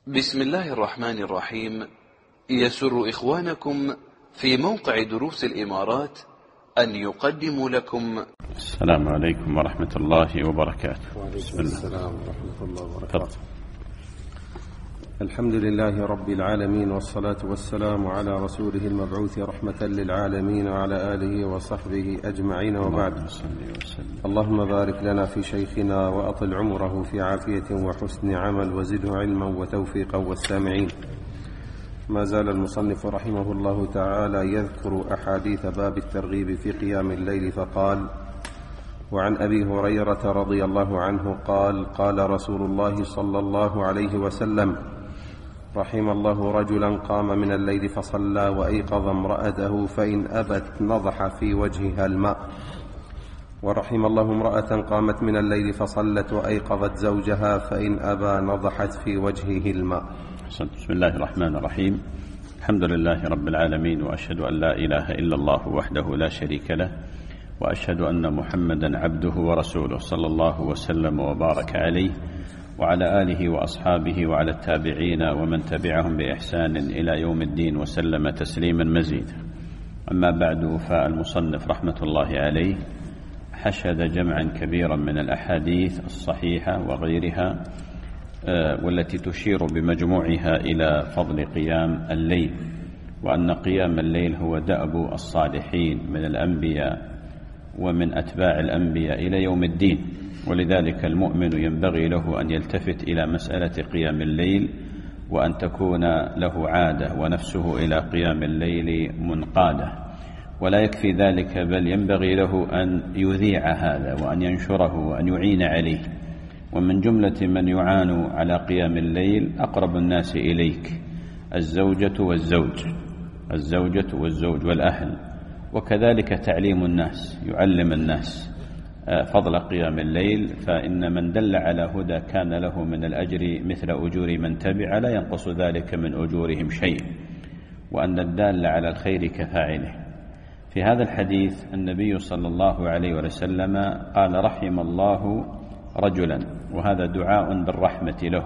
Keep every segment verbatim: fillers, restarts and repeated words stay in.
بسم الله الرحمن الرحيم. يسر إخوانكم في موقع دروس الإمارات أن يقدموا لكم. السلام عليكم ورحمة الله وبركاته. بسم الله. السلام ورحمة الله وبركاته. الحمد لله رب العالمين، والصلاة والسلام على رسوله المبعوث رحمة للعالمين وعلى آله وصحبه أجمعين، وبعد. اللهم بارك لنا في شيخنا وأطل عمره في عافية وحسن عمل، وزده علما وتوفيقا والسامعين. ما زال المصنف رحمه الله تعالى يذكر أحاديث باب الترغيب في قيام الليل، فقال: وعن أبي هريرة رضي الله عنه قال: قال رسول الله صلى الله عليه وسلم: رحم الله رجلا قام من الليل فصلى وأيقظ امرأته فإن أبت نضح في وجهها الماء. ورحم الله امرأة قامت من الليل فصلت وأيقظت زوجها فإن أبى نضحت في وجهه الماء. بسم الله الرحمن الرحيم. الحمد لله رب العالمين، وأشهد أن لا إله إلا الله وحده لا شريك له، وأشهد أن محمدا عبده ورسوله، صلى الله وسلم وبارك عليه وعلى آله وأصحابه وعلى التابعين ومن تبعهم بإحسان إلى يوم الدين، وسلم تسليما مزيدا. أما بعد، فالمصنف رحمة الله عليه حشد جمعا كبيرا من الأحاديث الصحيحة وغيرها، والتي تشير بمجموعها إلى فضل قيام الليل، وأن قيام الليل هو دأب الصالحين من الأنبياء ومن أتباع الأنبياء إلى يوم الدين. ولذلك المؤمن ينبغي له أن يلتفت إلى مسألة قيام الليل، وأن تكون له عادة ونفسه إلى قيام الليل منقادة. ولا يكفي ذلك، بل ينبغي له أن يذيع هذا وأن ينشره وأن يعين عليه. ومن جملة من يعان على قيام الليل أقرب الناس إليك: الزوجة والزوج الزوجة والزوج والأهل، وكذلك تعليم الناس، يعلم الناس فضل قيام الليل. فإن من دل على هدى كان له من الأجر مثل أجور من تبع، لا ينقص ذلك من أجورهم شيء، وأن الدال على الخير كفاعله. في هذا الحديث النبي صلى الله عليه وسلم قال: رحم الله رجلا، وهذا دعاء بالرحمة له،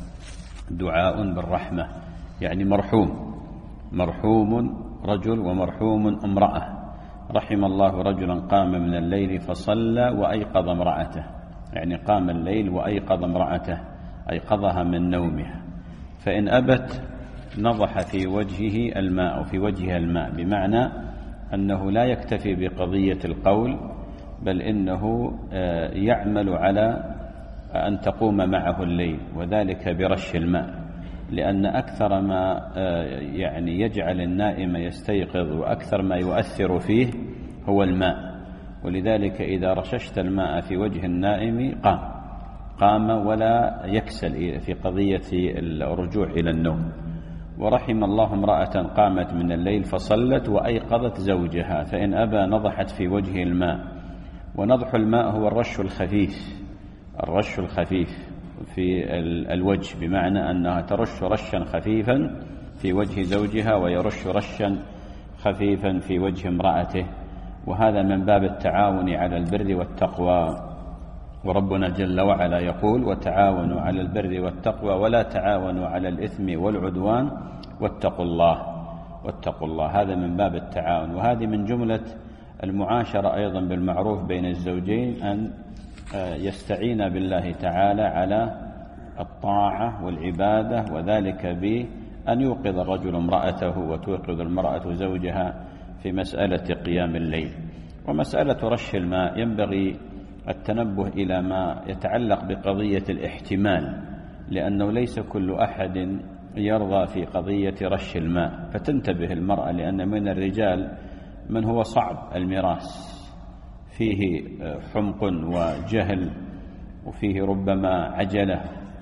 دعاء بالرحمة، يعني مرحوم مرحوم رجل ومرحوم امرأة. رحم الله رجلا قام من الليل فصلى وأيقظ امرأته، يعني قام الليل وأيقظ امرأته، أيقظها من نومها. فإن أبت نضح في وجهه الماء، في وجهها الماء، بمعنى أنه لا يكتفي بقضية القول، بل إنه يعمل على أن تقوم معه الليل، وذلك برش الماء، لأن أكثر ما يعني يجعل النائم يستيقظ وأكثر ما يؤثر فيه هو الماء. ولذلك إذا رششت الماء في وجه النائم قام قام ولا يكسل في قضية الرجوع إلى النوم. ورحم الله امرأة قامت من الليل فصلت وأيقظت زوجها فإن أبى نضحت في وجه الماء. ونضح الماء هو الرش الخفيف، الرش الخفيف في الوجه، بمعنى أنها ترش رشا خفيفا في وجه زوجها ويرش رشا خفيفا في وجه امرأته. وهذا من باب التعاون على البر والتقوى. وربنا جل وعلا يقول: وتعاونوا على البر والتقوى ولا تعاونوا على الإثم والعدوان واتقوا الله واتقوا الله. هذا من باب التعاون. وهذه من جملة المعاشرة أيضا بالمعروف بين الزوجين، أن يستعين بالله تعالى على الطاعة والعبادة، وذلك بأن يوقظ الرجل امرأته وتوقظ المرأة زوجها في مسألة قيام الليل. ومسألة رش الماء ينبغي التنبه إلى ما يتعلق بقضية الاحتمال، لأنه ليس كل أحد يرضى في قضية رش الماء، فتنتبه المرأة، لأن من الرجال من هو صعب المراس، فيه حمق وجهل، وفيه ربما عجلة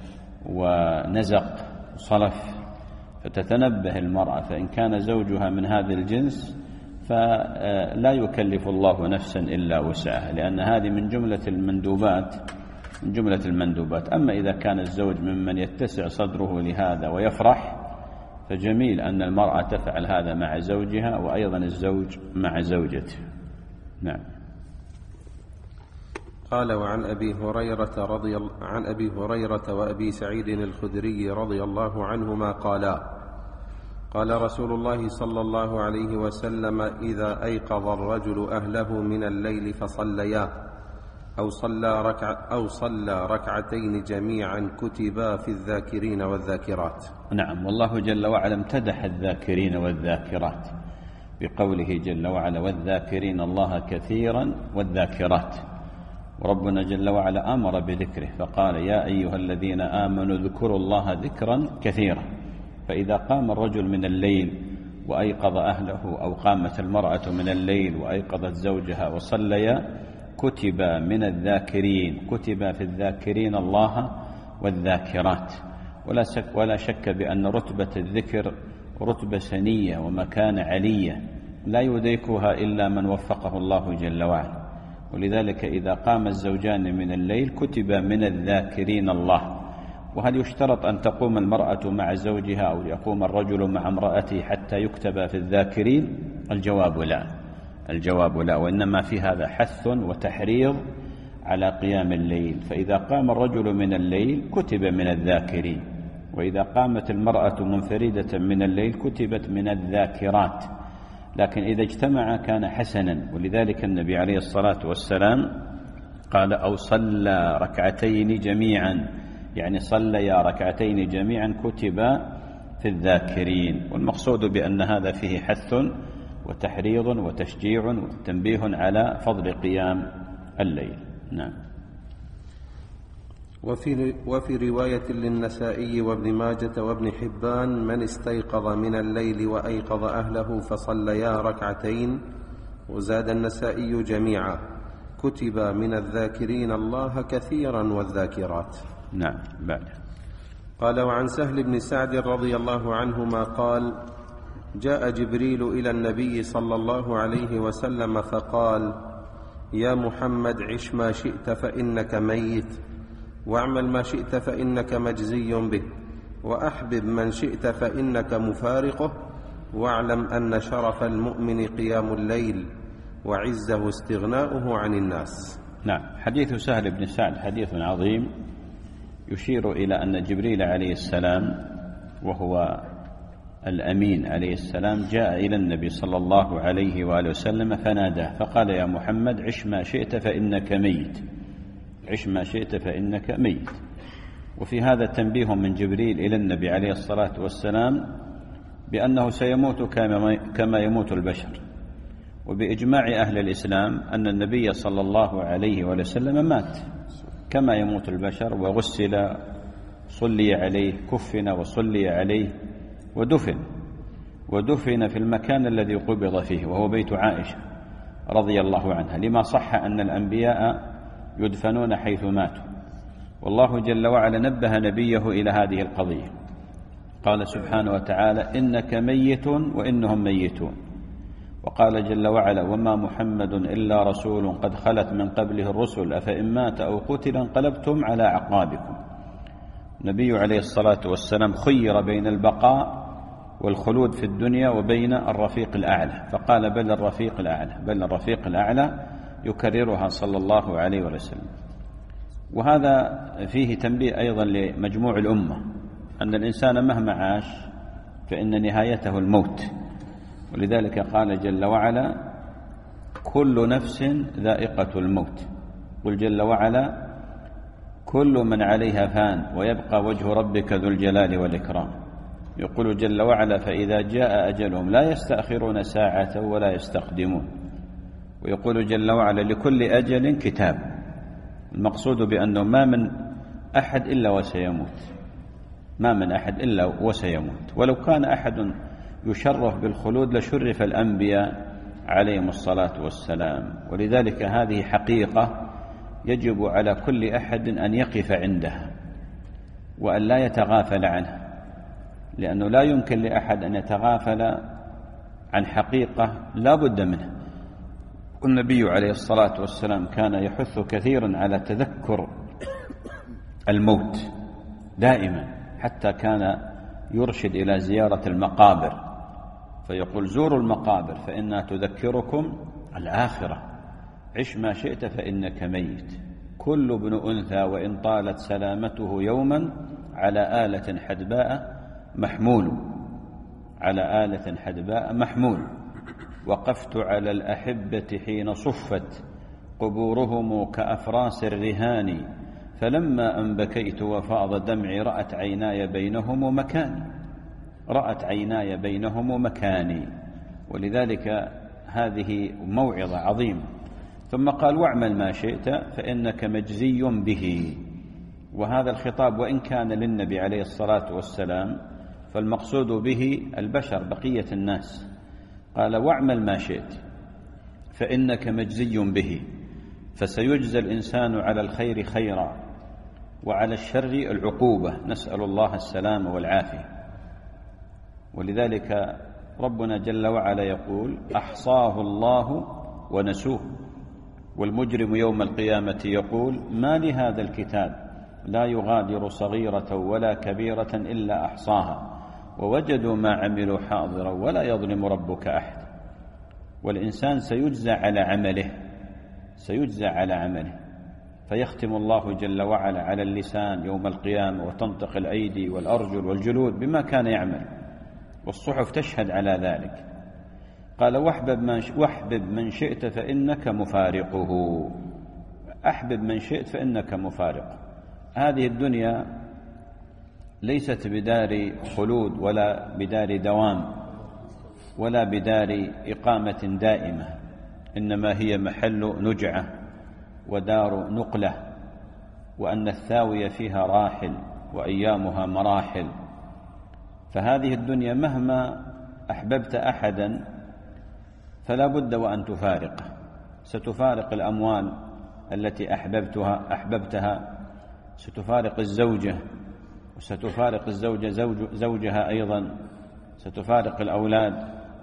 ونزق وصلف، فتتنبه المرأة. فإن كان زوجها من هذا الجنس فلا يكلف الله نفسا إلا وسعها، لأن هذه من جملة المندوبات من جملة المندوبات. أما إذا كان الزوج ممن يتسع صدره لهذا ويفرح، فجميل أن المرأة تفعل هذا مع زوجها، وأيضا الزوج مع زوجته. نعم. قال: وعن أبي هريرة رضي عن أبي هريرة وأبي سعيد الخدري رضي الله عنهما قالا: قال رسول الله صلى الله عليه وسلم: إذا أيقظ الرجل أهله من الليل فصليا أو صلى ركع أو صلى ركعتين جميعا كتبا في الذاكرين والذاكرات. نعم، والله جل وعلا امتدح الذاكرين والذاكرات بقوله جل وعلا: والذاكرين الله كثيرا والذاكرات. وربنا جل وعلا أمر بذكره فقال: يا أيها الذين آمنوا اذكروا الله ذكرا كثيرا. فإذا قام الرجل من الليل وأيقظ أهله، أو قامت المرأة من الليل وأيقظت زوجها وصليا، كتب من الذاكرين، كتب في الذاكرين الله والذاكرات. ولا شك, ولا شك بأن رتبة الذكر رتبة سنية ومكانة علية لا يدركها إلا من وفقه الله جل وعلا. ولذلك إذا قام الزوجان من الليل كتب من الذاكرين الله. وهل يشترط أن تقوم المرأة مع زوجها أو يقوم الرجل مع امرأته حتى يكتب في الذاكرين؟ الجواب لا، الجواب لا، وإنما في هذا حث وتحريض على قيام الليل. فإذا قام الرجل من الليل كتب من الذاكرين، وإذا قامت المرأة منفردة من الليل كتبت من الذاكرات. لكن إذا اجتمع كان حسنا. ولذلك النبي عليه الصلاة والسلام قال: أو صلى ركعتين جميعا، يعني صليا ركعتين جميعا كتبا في الذاكرين. والمقصود بأن هذا فيه حث وتحريض وتشجيع وتنبيه على فضل قيام الليل. نعم. وفي, وفي رواية للنسائي وابن ماجة وابن حبان: من استيقظ من الليل وأيقظ أهله فصليا ركعتين. وزاد النسائي جميعا: كتب من الذاكرين الله كثيرا والذاكرات. نعم. بعد. قال: وعن سهل بن سعد رضي الله عنهما قال: جاء جبريل إلى النبي صلى الله عليه وسلم فقال: يا محمد، عش ما شئت فإنك ميت، واعمل ما شئت فإنك مجزي به، وأحبب من شئت فإنك مفارقه، واعلم أن شرف المؤمن قيام الليل، وعزه استغناؤه عن الناس. نعم. حديث سهل بن سعد حديث عظيم يشير إلى أن جبريل عليه السلام وهو الأمين عليه السلام جاء إلى النبي صلى الله عليه وآله وسلم فناداه فقال: يا محمد، عش ما شئت فإنك ميت، عش ما شئت فإنك ميت. وفي هذا تنبيه من جبريل إلى النبي عليه الصلاة والسلام بأنه سيموت كما يموت البشر. وبإجماع أهل الإسلام أن النبي صلى الله عليه وآله وسلم مات كما يموت البشر، وغسل، صلي عليه، كفن وصلي عليه، ودفن ودفن في المكان الذي قبض فيه وهو بيت عائشة رضي الله عنها، لما صح أن الأنبياء يدفنون حيث ماتوا. والله جل وعلا نبه نبيه إلى هذه القضية، قال سبحانه وتعالى: إنك ميت وإنهم ميتون. وقال جل وعلا: وما محمد إلا رسول قد خلت من قبله الرسل أفإن مات أو قتل انقلبتم على أعقابكم. النبي عليه الصلاة والسلام خير بين البقاء والخلود في الدنيا وبين الرفيق الأعلى، فقال: بل الرفيق الأعلى، بل الرفيق الأعلى، يكررها صلى الله عليه وسلم. وهذا فيه تنبيه أيضا لمجموع الأمة أن الإنسان مهما عاش فإن نهايته الموت. ولذلك قال جل وعلا: كل نفس ذائقة الموت. قل جل وعلا: كل من عليها فان ويبقى وجه ربك ذو الجلال والإكرام. يقول جل وعلا: فإذا جاء أجلهم لا يستأخرون ساعة ولا يستقدمون. ويقول جل وعلا: لكل أجل كتاب. المقصود بأنه ما من أحد إلا وسيموت، ما من أحد إلا وسيموت. ولو كان أحد يشرف بالخلود لشرف الأنبياء عليهم الصلاة والسلام. ولذلك هذه حقيقة يجب على كل أحد أن يقف عندها وأن لا يتغافل عنها، لأنه لا يمكن لأحد أن يتغافل عن حقيقة لا بد منها. والنبي عليه الصلاة والسلام كان يحث كثيرا على تذكر الموت دائما، حتى كان يرشد إلى زيارة المقابر فيقول: زوروا المقابر فإنها تذكركم الآخرة، عش ما شئت فإنك ميت. كل ابن أنثى وإن طالت سلامته يوما على آلة حدباء محمول، على آلة حدباء محمول. وقفت على الأحبة حين صفت قبورهم كأفراس الرهان، فلما أن بكيت وفاض دمعي رأت عيناي بينهم مكاني، رأت عيناي بينهم مكاني. ولذلك هذه موعظة عظيمة. ثم قال: واعمل ما شئت فإنك مجزي به. وهذا الخطاب وإن كان للنبي عليه الصلاة والسلام فالمقصود به البشر، بقية الناس. قال: واعمل ما شئت فإنك مجزي به، فسيجزى الإنسان على الخير خيرا وعلى الشر العقوبة، نسأل الله السلامة والعافية. ولذلك ربنا جل وعلا يقول: أحصاه الله ونسوه. والمجرم يوم القيامة يقول: ما لهذا الكتاب لا يغادر صغيرة ولا كبيرة إلا أحصاها ووجدوا ما عملوا حاضرا ولا يظلم ربك أحد. والإنسان سيجزى على عمله، سيجزى على عمله. فيختم الله جل وعلا على اللسان يوم القيامة، وتنطق الأيدي والأرجل والجلود بما كان يعمل، والصحف تشهد على ذلك. قال: واحبب من, واحبب من شئت فإنك مفارقه. أحبب من شئت فإنك مفارقه. هذه الدنيا ليست بدار خلود ولا بدار دوام ولا بدار إقامة دائمة، إنما هي محل نجعة ودار نقلة، وأن الثاوية فيها راحل وأيامها مراحل. فهذه الدنيا مهما أحببت أحدا فلا بد وأن تفارقه. ستفارق الأموال التي أحببتها أحببتها، ستفارق الزوجة، وستفارق الزوجة زوج زوجها أيضا، ستفارق الأولاد،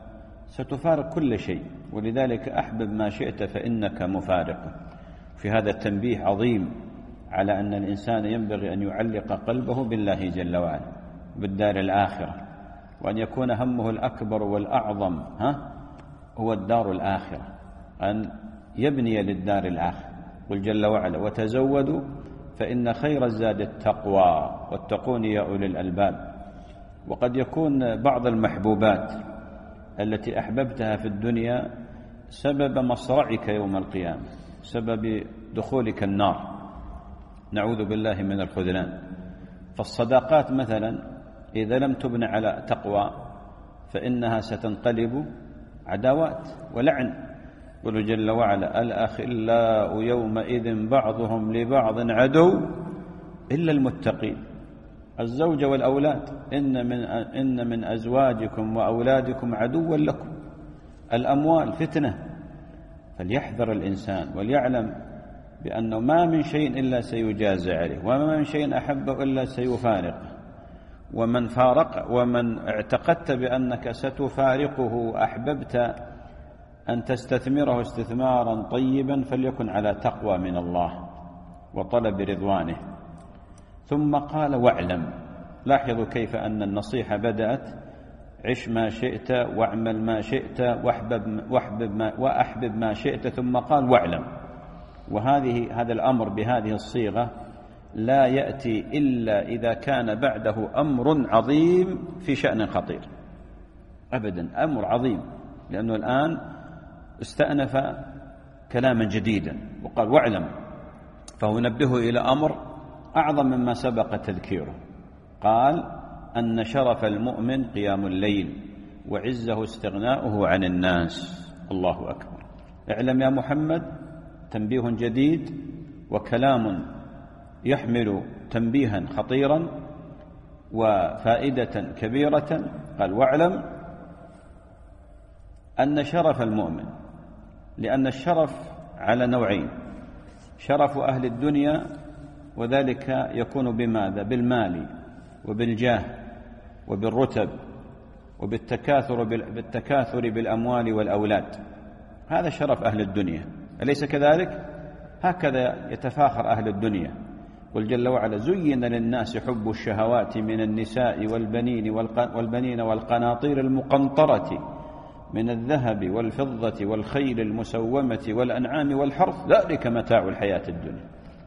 ستفارق كل شيء. ولذلك أحبب ما شئت فإنك مفارقه. في هذا التنبيه عظيم على أن الإنسان ينبغي أن يعلق قلبه بالله جل وعلا، بالدار الآخرة، وأن يكون همه الأكبر والأعظم ها هو الدار الآخرة، أن يبني للدار الآخرة. قل جل وعلا: وتزودوا فإن خير الزاد التقوى واتقون يا أولي الألباب. وقد يكون بعض المحبوبات التي أحببتها في الدنيا سبب مصرعك يوم القيامة، سبب دخولك النار، نعوذ بالله من الخذلان. فالصداقات مثلا إذا لم تبنى على تقوى فإنها ستنقلب عداوات ولعن. قل جل وعلا: الأخلاء يومئذ بعضهم لبعض عدو إلا المتقين. الزوجة والأولاد: إن من, إن من أزواجكم وأولادكم عدوا لكم. الأموال فتنة، فليحذر الإنسان وليعلم بأنه ما من شيء إلا سيجازى عليه، وما من شيء أحبه إلا سيفارقه. ومن فارق ومن اعتقدت بأنك ستفارقه وأحببت أن تستثمره استثمارا طيبا فليكن على تقوى من الله وطلب رضوانه. ثم قال: واعلم. لاحظوا كيف أن النصيحة بدأت: عش ما شئت واعمل ما شئت واحبب, واحبب ما وأحبب ما شئت، ثم قال: واعلم. وهذه هذا الأمر بهذه الصيغة لا يأتي إلا إذا كان بعده أمر عظيم في شأن خطير، أبدا أمر عظيم، لأنه الآن استأنف كلاما جديدا وقال: واعلم. فهو نبهه إلى أمر أعظم مما سبق تذكيره. قال: أن شرف المؤمن قيام الليل وعزه استغناؤه عن الناس. الله أكبر. اعلم يا محمد، تنبيه جديد وكلام يحمل تنبيها خطيرا وفائدة كبيرة. قال: واعلم أن شرف المؤمن، لأن الشرف على نوعين: شرف أهل الدنيا، وذلك يكون بماذا؟ بالمال وبالجاه وبالرتب وبالتكاثر بالتكاثر بالأموال والأولاد. هذا شرف أهل الدنيا، أليس كذلك؟ هكذا يتفاخر أهل الدنيا. قل جل وعلا: زين للناس حب الشهوات من النساء والبنين والبنين والقناطير المقنطرة من الذهب والفضة والخيل المسومة والأنعام والحرث، ذلك متاع الحياة الدنيا.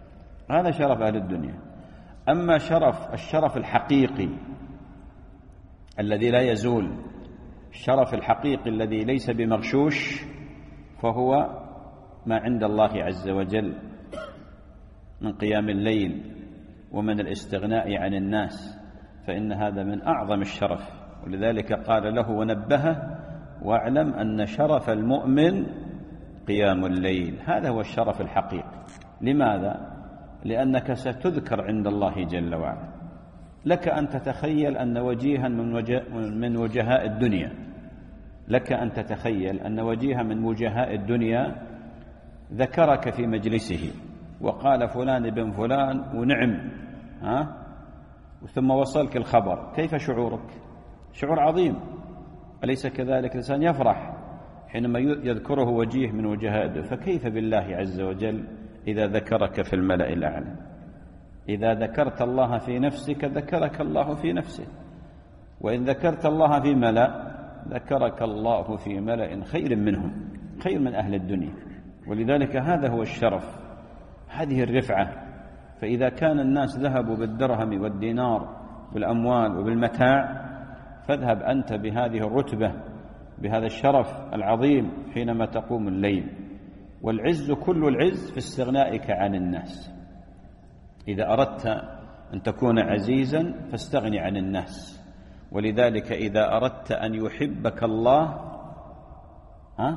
هذا شرف أهل الدنيا. أما شرف الشرف الحقيقي الذي لا يزول، الشرف الحقيقي الذي ليس بمغشوش، فهو ما عند الله عز وجل من قيام الليل ومن الاستغناء عن الناس، فإن هذا من أعظم الشرف. ولذلك قال له ونبهه: واعلم أن شرف المؤمن قيام الليل. هذا هو الشرف الحقيقي. لماذا؟ لأنك ستذكر عند الله جل وعلا. لك أن تتخيل أن وجيها من, وجه من وجهاء الدنيا لك أن تتخيل أن وجيها من وجهاء الدنيا ذكرك في مجلسه وقال فلان بن فلان ونعم، ها؟ ثم وصلك الخبر، كيف شعورك؟ شعور عظيم، أليس كذلك؟ الإنسان يفرح حينما يذكره وجيه من وجهاء الدنيا. فكيف بالله عز وجل إذا ذكرك في الملأ الأعلى؟ إذا ذكرت الله في نفسك ذكرك الله في نفسه، وإن ذكرت الله في ملأ ذكرك الله في ملأ خير منهم، خير من أهل الدنيا. ولذلك هذا هو الشرف، هذه الرفعة. فإذا كان الناس ذهبوا بالدرهم والدينار والأموال وبالمتاع، فاذهب أنت بهذه الرتبة، بهذا الشرف العظيم حينما تقوم الليل. والعز كل العز في استغنائك عن الناس. إذا أردت أن تكون عزيزا فاستغني عن الناس. ولذلك إذا أردت أن يحبك الله، ها؟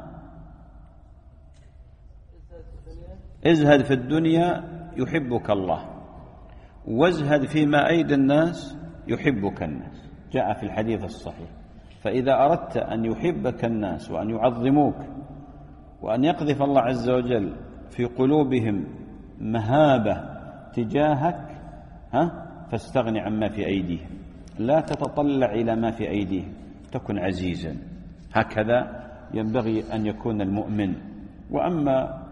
ازهد في الدنيا يحبك الله، وازهد فيما أيدي الناس يحبك الناس. جاء في الحديث الصحيح. فإذا أردت أن يحبك الناس وأن يعظموك وأن يقذف الله عز وجل في قلوبهم مهابة تجاهك، ها؟ فاستغني عما في أيديهم، لا تتطلع إلى ما في أيديهم، تكن عزيزا. هكذا ينبغي أن يكون المؤمن. وأما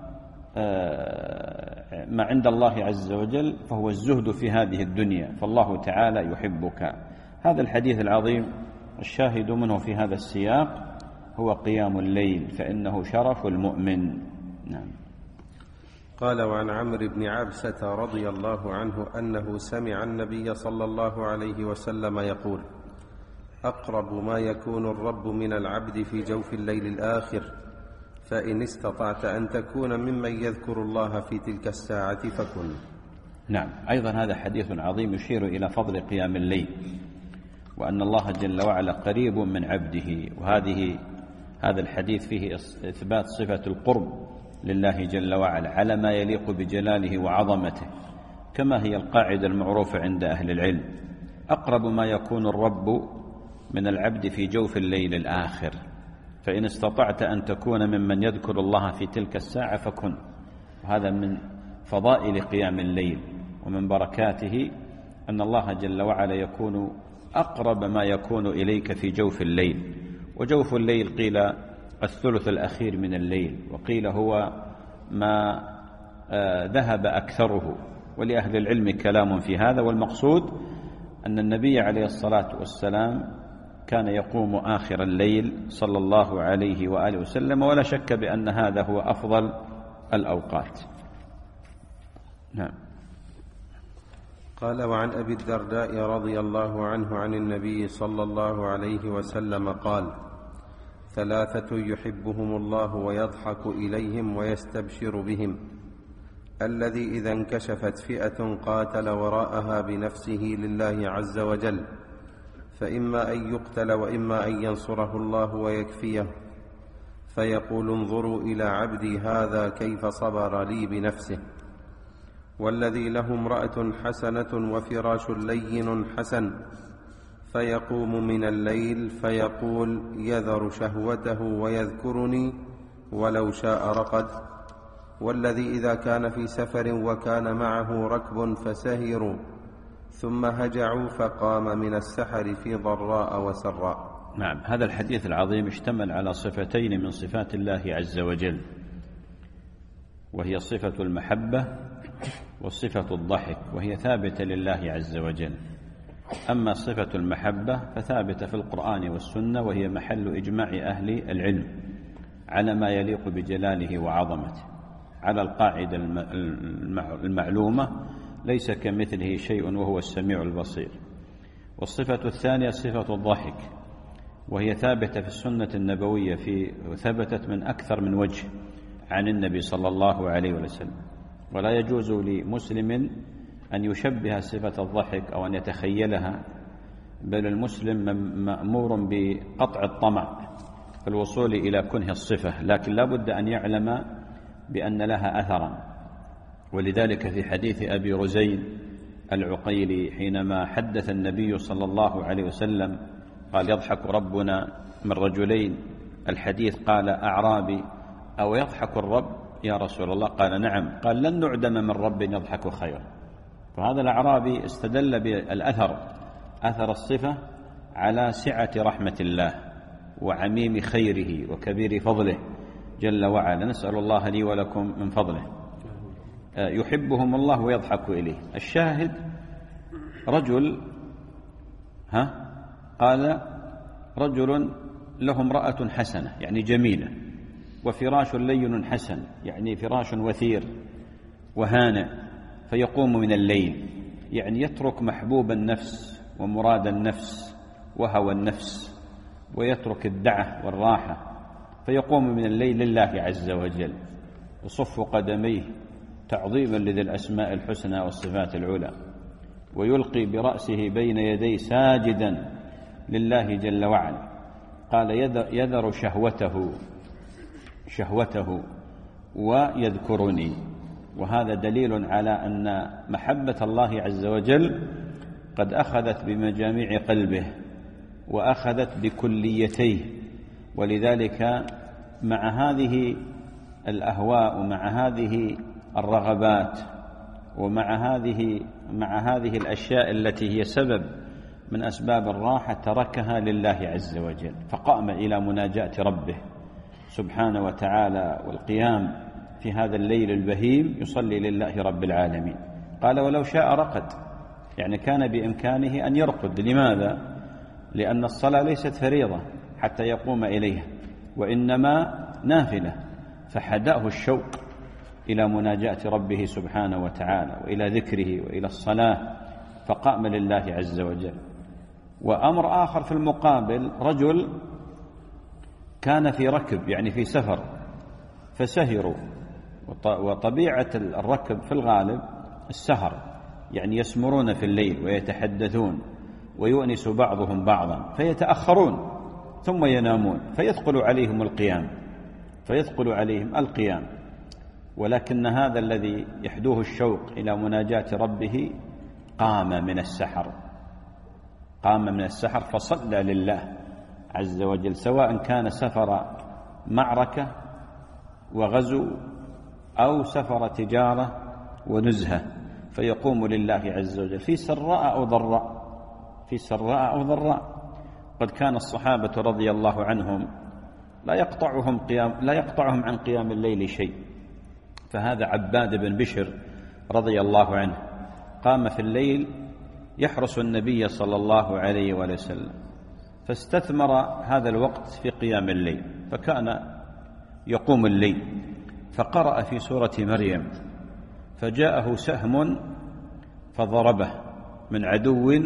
ما عند الله عز وجل فهو الزهد في هذه الدنيا، فالله تعالى يحبك. هذا الحديث العظيم الشاهد منه في هذا السياق هو قيام الليل، فإنه شرف المؤمن. نعم. قال: وعن عمرو بن عبسة رضي الله عنه أنه سمع النبي صلى الله عليه وسلم يقول: أقرب ما يكون الرب من العبد في جوف الليل الآخر، فإن استطعت أن تكون ممن يذكر الله في تلك الساعة فكن. نعم. أيضا هذا حديث عظيم يشير إلى فضل قيام الليل، وأن الله جل وعلا قريب من عبده. وهذه هذا الحديث فيه إثبات صفة القرب لله جل وعلا على ما يليق بجلاله وعظمته، كما هي القاعدة المعروفة عند أهل العلم: أقرب ما يكون الرب من العبد في جوف الليل الآخر، فإن استطعت أن تكون ممن يذكر الله في تلك الساعة فكن. وهذا من فضائل قيام الليل ومن بركاته أن الله جل وعلا يكون أقرب ما يكون إليك في جوف الليل. وجوف الليل قيل الثلث الأخير من الليل، وقيل هو ما ذهب أكثره، ولأهل العلم كلام في هذا. والمقصود أن النبي عليه الصلاة والسلام كان يقوم آخر الليل صلى الله عليه وآله وسلم، ولا شك بأن هذا هو أفضل الأوقات. نعم. قال: وعن أبي الدرداء رضي الله عنه عن النبي صلى الله عليه وسلم قال: ثلاثة يحبهم الله ويضحك إليهم ويستبشر بهم: الذي إذا انكشفت فئة قاتل وراءها بنفسه لله عز وجل، فإما أن يقتل وإما أن ينصره الله ويكفيه، فيقول: انظروا إلى عبدي هذا كيف صبر لي بنفسه. والذي له امرأة حسنة وفراش لين حسن، فيقوم من الليل فيقول: يذر شهوته ويذكرني ولو شاء رقد. والذي إذا كان في سفر وكان معه ركب فسهروا ثم هجعوا فقام من السحر في ضراء وسراء. نعم. هذا الحديث العظيم اشتمل على صفتين من صفات الله عز وجل، وهي صفة المحبة وصفة الضحك، وهي ثابتة لله عز وجل. أما صفة المحبة فثابتة في القرآن والسنة، وهي محل إجماع أهل العلم على ما يليق بجلاله وعظمته. على القاعدة المعلومة: ليس كمثله شيء وهو السميع البصير. والصفة الثانية صفة الضحك، وهي ثابتة في السنة النبوية، في ثبتت من أكثر من وجه عن النبي صلى الله عليه وسلم، ولا يجوز لمسلم أن يشبه صفة الضحك أو أن يتخيلها، بل المسلم مأمور بقطع الطمع في الوصول إلى كنه الصفة، لكن لا بد أن يعلم بأن لها أثرا. ولذلك في حديث أبي رزين العقيلي حينما حدث النبي صلى الله عليه وسلم قال: يضحك ربنا من رجلين، الحديث قال أعرابي: أو يضحك الرب يا رسول الله؟ قال: نعم. قال: لن نعدم من رب يضحك خيرا. فهذا الأعرابي استدل بالأثر، أثر الصفة، على سعة رحمة الله وعميم خيره وكبير فضله جل وعلا. نسأل الله لي ولكم من فضله. يحبهم الله ويضحك إليه. الشاهد: رجل ها قال رجل له امرأة حسنة يعني جميلة، وفراش لين حسن يعني فراش وثير وهانئ، فيقوم من الليل يعني يترك محبوب النفس ومراد النفس وهوى النفس، ويترك الدعة والراحة، فيقوم من الليل لله عز وجل، يصف قدميه تعظيما لذي الأسماء الحسنى والصفات العلى، ويلقي برأسه بين يديه ساجدا لله جل وعلا. قال: يذر شهوته شهوته ويذكرني. وهذا دليل على أن محبة الله عز وجل قد أخذت بمجاميع قلبه وأخذت بكليتيه، ولذلك مع هذه الأهواء ومع هذه الرغبات ومع هذه مع هذه الأشياء التي هي سبب من أسباب الراحة تركها لله عز وجل، فقام إلى مناجاة ربه سبحانه وتعالى والقيام في هذا الليل البهيم يصلي لله رب العالمين. قال: ولو شاء رقد، يعني كان بإمكانه أن يرقد. لماذا؟ لأن الصلاة ليست فريضة حتى يقوم إليها، وإنما نافلة، فحداه الشوق إلى مناجاة ربه سبحانه وتعالى وإلى ذكره وإلى الصلاة، فقام لله عز وجل. وأمر آخر في المقابل: رجل كان في ركب يعني في سفر فسهروا، وطبيعة الركب في الغالب السهر، يعني يسمرون في الليل ويتحدثون ويؤنس بعضهم بعضا، فيتأخرون ثم ينامون، فيثقل عليهم القيام فيثقل عليهم القيام ولكن هذا الذي يحدوه الشوق إلى مناجاة ربه قام من السحر قام من السحر فصلى لله عز وجل، سواء كان سفر معركة وغزو أو سفر تجارة ونزهة، فيقوم لله عز وجل في سراء أو ضراء في سراء أو ضراء. قد كان الصحابة رضي الله عنهم لا يقطعهم قيام لا يقطعهم عن قيام الليل شيء. فهذا عباد بن بشر رضي الله عنه قام في الليل يحرس النبي صلى الله عليه وسلم، فاستثمر هذا الوقت في قيام الليل، فكان يقوم الليل فقرأ في سورة مريم: فجاءه سهم فضربه من عدو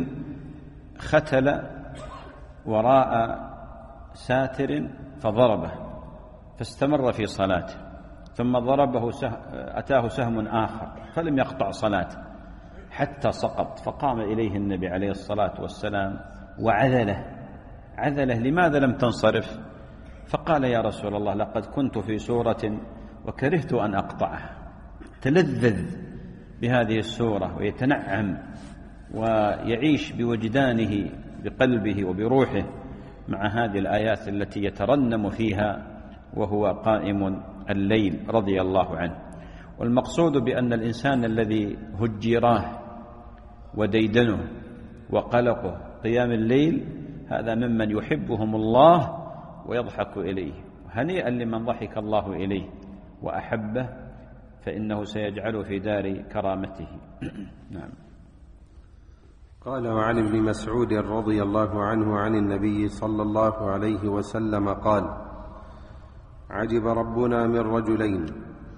ختل وراء ساتر فضربه، فاستمر في صلاته، ثم ضربه سهم أتاه سهم آخر فلم يقطع صلاته حتى سقط، فقام إليه النبي عليه الصلاة والسلام وعذله عذله لماذا لم تنصرف؟ فقال: يا رسول الله، لقد كنت في سورة وكرهت أن أقطعها. تلذذ بهذه السورة ويتنعم ويعيش بوجدانه بقلبه وبروحه مع هذه الآيات التي يترنم فيها وهو قائم الليل رضي الله عنه. والمقصود بأن الإنسان الذي هجراه وديدنه وقلقه قيام الليل هذا ممن يحبهم الله ويضحك إليه. هنيئا لمن ضحك الله إليه وأحبه، فإنه سيجعله في دار كرامته. نعم. قال: وعن ابن مسعود رضي الله عنه عن النبي صلى الله عليه وسلم قال: عجب ربنا من رجلين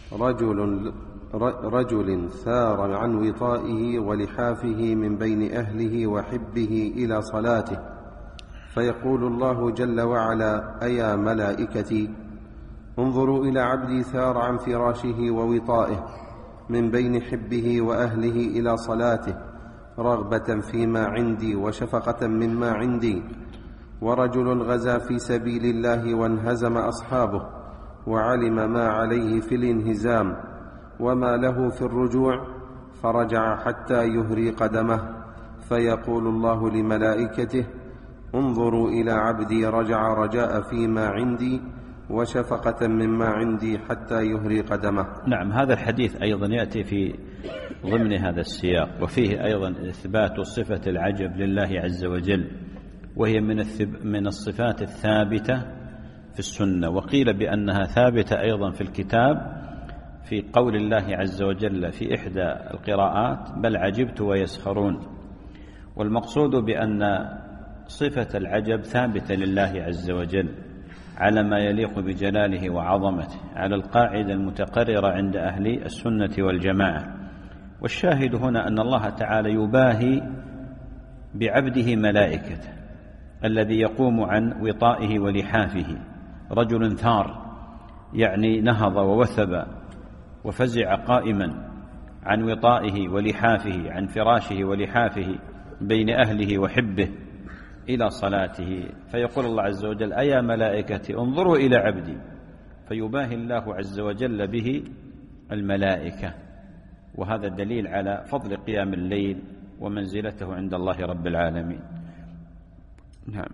رجل رجل ثار عن وطائه ولحافه من بين أهله وحبه إلى صلاته، فيقول الله جل وعلا: أيا ملائكتي انظروا إلى عبدي ثار عن فراشه ووطائه من بين حبه وأهله إلى صلاته رغبة فيما عندي وشفقة مما عندي. ورجل غزا في سبيل الله وانهزم أصحابه وعلم ما عليه في الانهزام وما له في الرجوع، فرجع حتى يهري قدمه، فيقول الله لملائكته: انظروا إلى عبدي رجع رجاء فيما عندي وشفقة مما عندي حتى يهري قدمه. نعم، هذا الحديث أيضا يأتي في ضمن هذا السياق، وفيه أيضا إثبات صفة العجب لله عز وجل، وهي من من الصفات الثابتة في السنة، وقيل بأنها ثابتة أيضا في الكتاب في قول الله عز وجل في إحدى القراءات: بل عجبت ويسخرون. والمقصود بأن صفة العجب ثابتة لله عز وجل على ما يليق بجلاله وعظمته، على القاعدة المتقررة عند أهل السنة والجماعة. والشاهد هنا أن الله تعالى يباهي بعبده ملائكته الذي يقوم عن وطائه ولحافه. رجل ثار يعني نهض ووثب وفزع قائما عن وطائه ولحافه، عن فراشه ولحافه بين أهله وحبه إلى صلاته، فيقول الله عز وجل: أيا ملائكتي انظروا إلى عبدي، فيباهي الله عز وجل به الملائكة. وهذا دليل على فضل قيام الليل ومنزلته عند الله رب العالمين. نعم.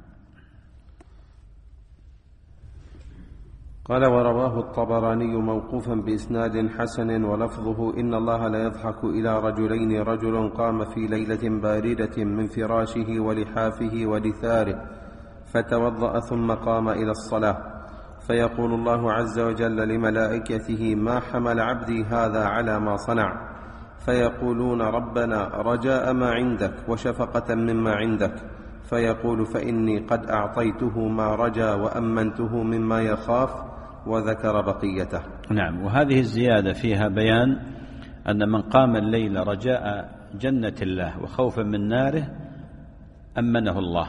قال: ورواه الطبراني موقوفا بإسناد حسن ولفظه: إن الله لا يضحك إلى رجلين، رجل قام في ليلة باردة من فراشه ولحافه ولثاره فتوضأ ثم قام إلى الصلاة، فيقول الله عز وجل لملائكته: ما حمل عبدي هذا على ما صنع؟ فيقولون: ربنا رجاء ما عندك وشفقة مما عندك. فيقول: فإني قد أعطيته ما رجا وأمنته مما يخاف، وذكر بقيته. نعم، وهذه الزيادة فيها بيان أن من قام الليل رجاء جنة الله وخوفا من ناره أمنه الله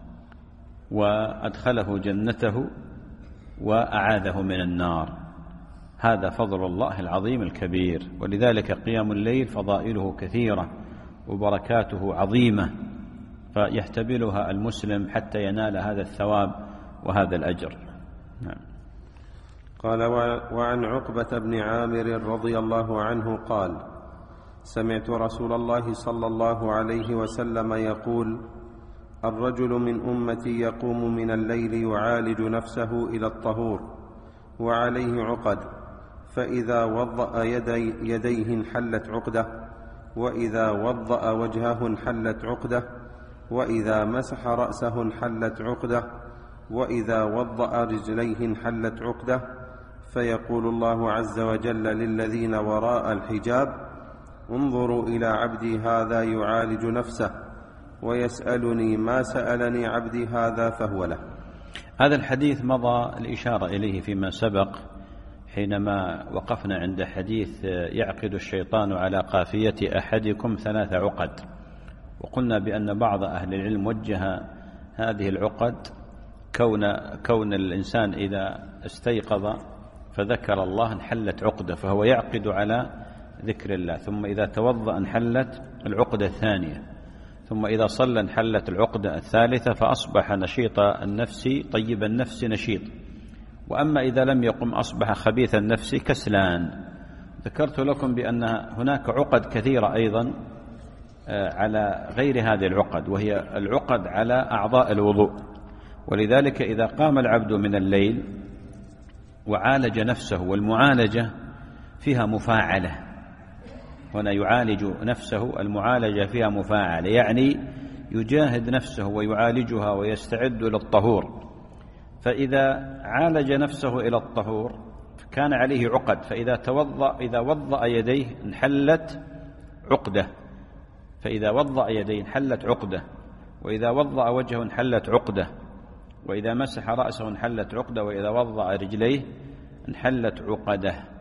وأدخله جنته وأعاذه من النار. هذا فضل الله العظيم الكبير، ولذلك قيام الليل فضائله كثيرة وبركاته عظيمة، فيحتملها المسلم حتى ينال هذا الثواب وهذا الأجر. نعم. قال: وعن عقبة بن عامر رضي الله عنه قال: سمعت رسول الله صلى الله عليه وسلم يقول: الرجل من أمتي يقوم من الليل يعالج نفسه إلى الطهور وعليه عقد، فإذا وضأ يدي يديه انحلت عقدة، وإذا وضأ وجهه انحلت عقدة، وإذا مسح رأسه انحلت عقدة، وإذا وضأ رجليه انحلت عقدة. فيقول الله عز وجل للذين وراء الحجاب: انظروا إلى عبدي هذا يعالج نفسه، ويسألني ما سألني عبدي هذا فهو له. هذا الحديث مضى الإشارة إليه فيما سبق حينما وقفنا عند حديث: يعقد الشيطان على قافية أحدكم ثلاث عقد، وقلنا بأن بعض أهل العلم وجه هذه العقد كون, كون الإنسان إذا استيقظ فذكر الله انحلت عقدة، فهو يعقد على ذكر الله، ثم إذا توضأ انحلت العقدة الثانية، ثم إذا صلى انحلت العقدة الثالثة، فأصبح نشيط النفس طيب النفس نشيط. وأما إذا لم يقم أصبح خبيث النفس كسلان. ذكرت لكم بأن هناك عقد كثيرة أيضا على غير هذه العقد، وهي العقد على أعضاء الوضوء. ولذلك إذا قام العبد من الليل وعالج نفسه، والمعالجة فيها مفاعلة، هنا يعالج نفسه، المعالجة فيها مفاعلة، يعني يجاهد نفسه ويعالجها ويستعد للطهور. فإذا عالج نفسه إلى الطهور كان عليه عقد، فإذا توضأ إذا وضأ يديه انحلت عقدة، فإذا وضأ يديه انحلت عقدة، وإذا وضأ وجهه انحلت عقدة، وإذا مسح رأسه انحلت عقدة، وإذا وضأ رجليه انحلت عقده.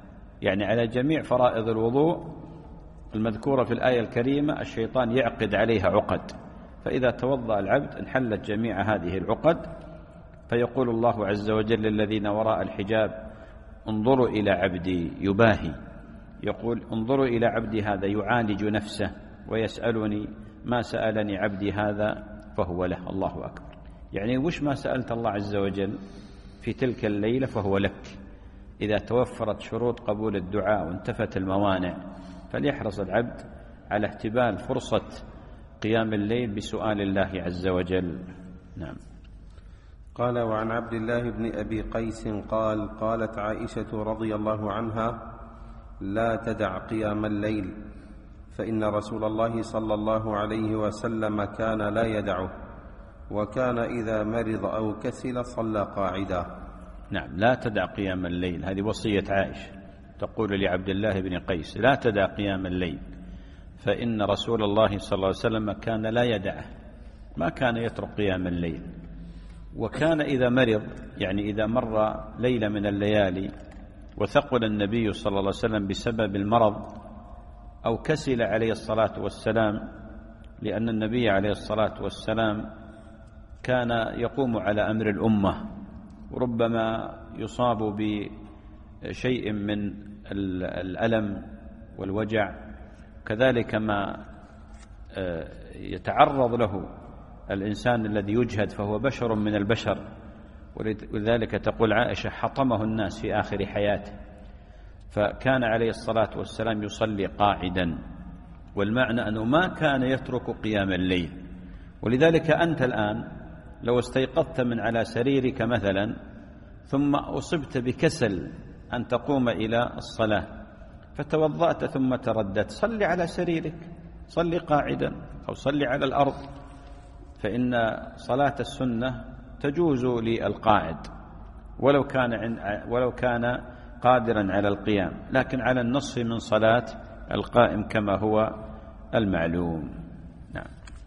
يعني على جميع فرائض الوضوء المذكورة في الآية الكريمة الشيطان يعقد عليها عقد، فإذا توضأ العبد انحلت جميع هذه العقد، فيقول الله عز وجل للذين وراء الحجاب انظروا إلى عبدي، يباهي، يقول انظروا إلى عبدي هذا يعالج نفسه ويسألني ما سألني عبدي هذا فهو له. الله أكبر. يعني وش ما سألت الله عز وجل في تلك الليلة فهو لك، إذا توفرت شروط قبول الدعاء وانتفت الموانع، فليحرص العبد على احتبال فرصة قيام الليل بسؤال الله عز وجل. نعم. قال: وعن عبد الله بن أبي قيس قال: قالت عائشة رضي الله عنها: لا تدع قيام الليل، فإن رسول الله صلى الله عليه وسلم كان لا يدعه، وكان إذا مرض أو كسل صلى قاعدا. نعم، لا تدع قيام الليل، هذه وصية عائشة تقول لعبد الله بن قيس: لا تدع قيام الليل، فإن رسول الله صلى الله عليه وسلم كان لا يدعه، ما كان يترك قيام الليل. وكان إذا مرض، يعني إذا مر ليلة من الليالي وثقل النبي صلى الله عليه وسلم بسبب المرض أو كسل عليه الصلاة والسلام، لأن النبي عليه الصلاة والسلام كان يقوم على أمر الأمة، وربما يصاب بشيء من الألم والوجع، كذلك ما يتعرض له الإنسان الذي يجهد، فهو بشر من البشر، ولذلك تقول عائشة: حطمه الناس في آخر حياته. فكان عليه الصلاة والسلام يصلي قاعدا، والمعنى أنه ما كان يترك قيام الليل. ولذلك أنت الآن لو استيقظت من على سريرك مثلا ثم أصبت بكسل أن تقوم إلى الصلاة، فتوضأت ثم ترددت، صلي على سريرك، صلي قاعدا أو صلي على الأرض، فإن صلاة السنة تجوز للقاعد ولو كان ولو كان قادرا على القيام، لكن على النصف من صلاة القائم كما هو المعلوم. نعم.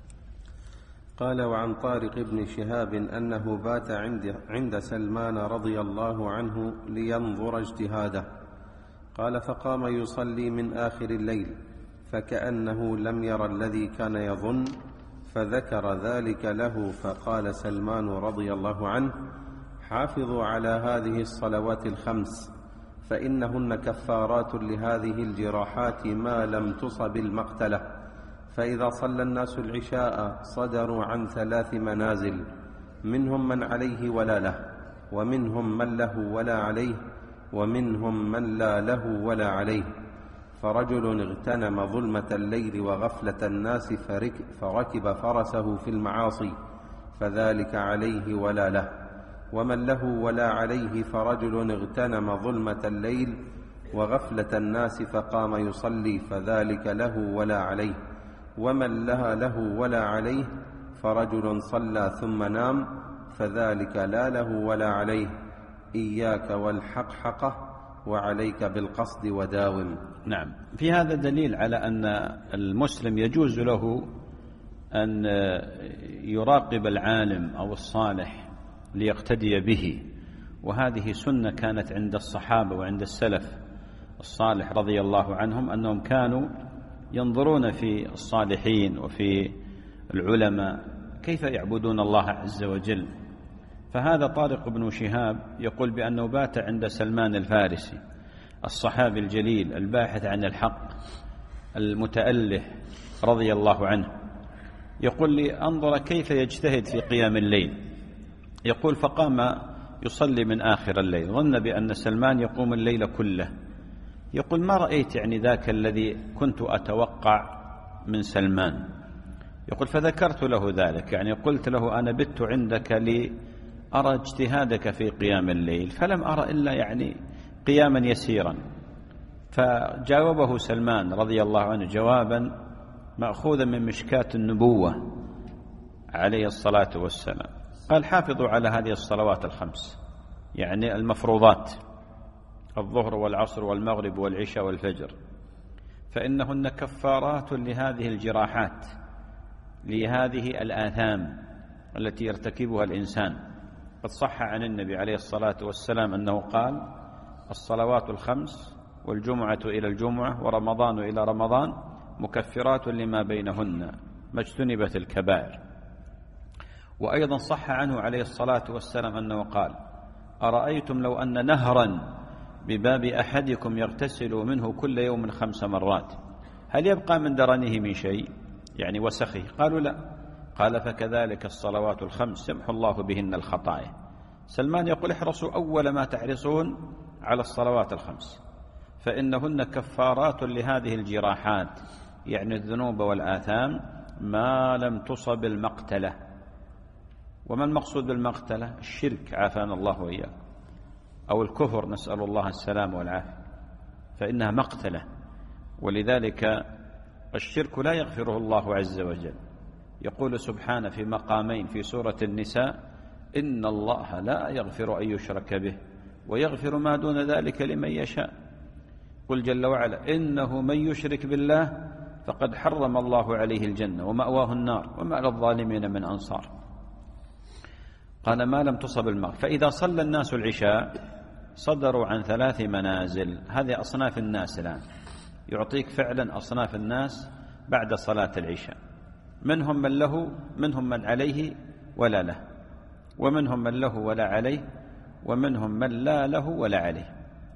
قال: وعن طارق بن شهاب أنه بات عند, عند سلمان رضي الله عنه لينظر اجتهاده. قال: فقام يصلي من آخر الليل، فكأنه لم ير الذي كان يظن، فذكر ذلك له، فقال سلمان رضي الله عنه: حافظوا على هذه الصلوات الخمس، فإنهن كفارات لهذه الجراحات ما لم تصب المقتلة. فإذا صلى الناس العشاء صدروا عن ثلاث منازل، منهم من عليه ولا له، ومنهم من له ولا عليه، ومنهم من لا له ولا عليه. فرجل اغتنم ظلمة الليل وغفلة الناس فركب فرسه في المعاصي، فذلك عليه ولا له. ومن له ولا عليه فرجل اغتنم ظلمة الليل وغفلة الناس فقام يصلي، فذلك له ولا عليه. ومن لها له ولا عليه فرجل صلى ثم نام، فذلك لا له ولا عليه. إياك والحقحقة، وعليك بالقصد وداوم. نعم. في هذا دليل على أن المسلم يجوز له أن يراقب العالم أو الصالح ليقتدي به، وهذه سنة كانت عند الصحابة وعند السلف الصالح رضي الله عنهم، أنهم كانوا ينظرون في الصالحين وفي العلماء كيف يعبدون الله عز وجل. فهذا طارق بن شهاب يقول بأنه بات عند سلمان الفارسي الصحابي الجليل الباحث عن الحق المتأله رضي الله عنه، يقول لي: أنظر كيف يجتهد في قيام الليل. يقول: فقام يصلي من آخر الليل، ظن بأن سلمان يقوم الليل كله. يقول: ما رأيت يعني ذاك الذي كنت أتوقع من سلمان. يقول: فذكرت له ذلك، يعني قلت له: أنا بت عندك لأرى اجتهادك في قيام الليل، فلم أرى إلا يعني قياما يسيرا. فجاوبه سلمان رضي الله عنه جوابا مأخوذا من مشكاة النبوة عليه الصلاة والسلام. قال: حافظوا على هذه الصلوات الخمس، يعني المفروضات، الظهر والعصر والمغرب والعشاء والفجر، فإنهن كفارات لهذه الجراحات، لهذه الآثام التي يرتكبها الإنسان. قد صح عن النبي عليه الصلاة والسلام أنه قال: الصلوات الخمس والجمعة إلى الجمعة ورمضان إلى رمضان مكفرات لما بينهن ما اجتنبت الكبائر. وأيضا صح عنه عليه الصلاة والسلام أنه قال: أرأيتم لو أن نهرا بباب أحدكم يغتسل منه كل يوم خمس مرات هل يبقى من درنه من شيء، يعني وسخه؟ قالوا لا. قال: فكذلك الصلوات الخمس يمحو الله بهن الخطايا. سلمان يقول: احرصوا أول ما تحرصون على الصلوات الخمس فإنهن كفارات لهذه الجراحات، يعني الذنوب والآثام، ما لم تصب المقتلة. وما المقصود بالمقتلة؟ الشرك، عافانا الله وإياه، أو الكفر، نسأل الله السلام والعافية، فإنها مقتلة. ولذلك الشرك لا يغفره الله عز وجل. يقول سبحانه في مقامين في سورة النساء: إن الله لا يغفر أن يشرك به ويغفر ما دون ذلك لمن يشاء. قل جل وعلا: إنه من يشرك بالله فقد حرم الله عليه الجنة ومأواه النار وما للظالمين من أنصار. قال: ما لم تصب المغفرة. فإذا صلى الناس العشاء صدروا عن ثلاث منازل. هذه أصناف الناس الآن، يعطيك فعلا أصناف الناس بعد صلاة العشاء. منهم من له، منهم من عليه ولا له، ومنهم من له ولا عليه، ومنهم من لا له ولا عليه.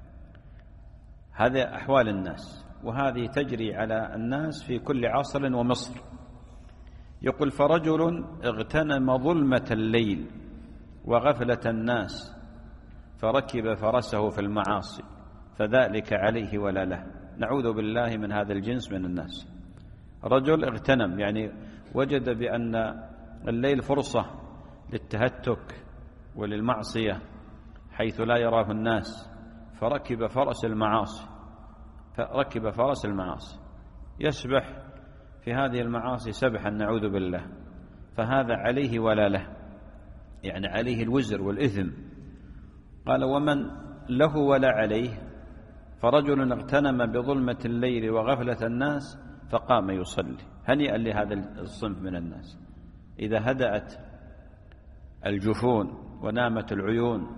هذه أحوال الناس، وهذه تجري على الناس في كل عصر ومصر. يقول: فرجل اغتنم ظلمة الليل وغفلة الناس فركب فرسه في المعاصي فذلك عليه ولا له. نعوذ بالله من هذا الجنس من الناس. رجل اغتنم، يعني وجد بأن الليل فرصة للتهتك وللمعصية حيث لا يراه الناس، فركب فرس المعاصي فركب فرس المعاصي يسبح في هذه المعاصي سبحا، نعوذ بالله، فهذا عليه ولا له، يعني عليه الوزر والإثم. قال: ومن له ولا عليه؟ فرجل اغتنم بظلمة الليل وغفلة الناس فقام يصلي. هنيئا لهذا الصنف من الناس. إذا هدأت الجفون ونامت العيون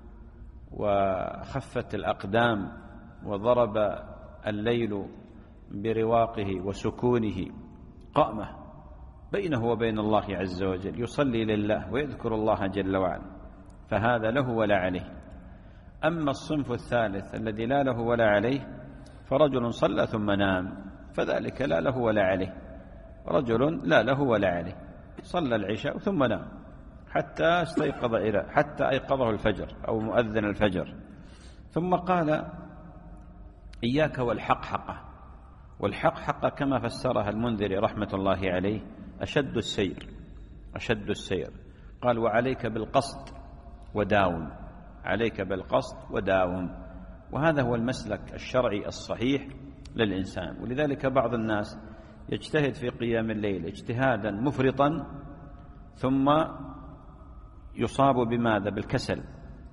وخفت الأقدام وضرب الليل برواقه وسكونه، قام بينه وبين الله عز وجل يصلي لله ويذكر الله جل وعلا، فهذا له ولا عليه. أما الصنف الثالث الذي لا له ولا عليه فرجل صلى ثم نام، فذلك لا له ولا عليه. رجل لا له ولا عليه صلى العشاء ثم نام حتى استيقظ إلى حتى أيقظه الفجر أو مؤذن الفجر، ثم قال: إياك والحقحقة. والحقحقة كما فسرها المنذري رحمة الله عليه أشد السير، أشد السير. قال: وعليك بالقصد وداوم، عليك بالقصد وداوم. وهذا هو المسلك الشرعي الصحيح للإنسان. ولذلك بعض الناس يجتهد في قيام الليل اجتهادا مفرطا ثم يصاب بماذا؟ بالكسل،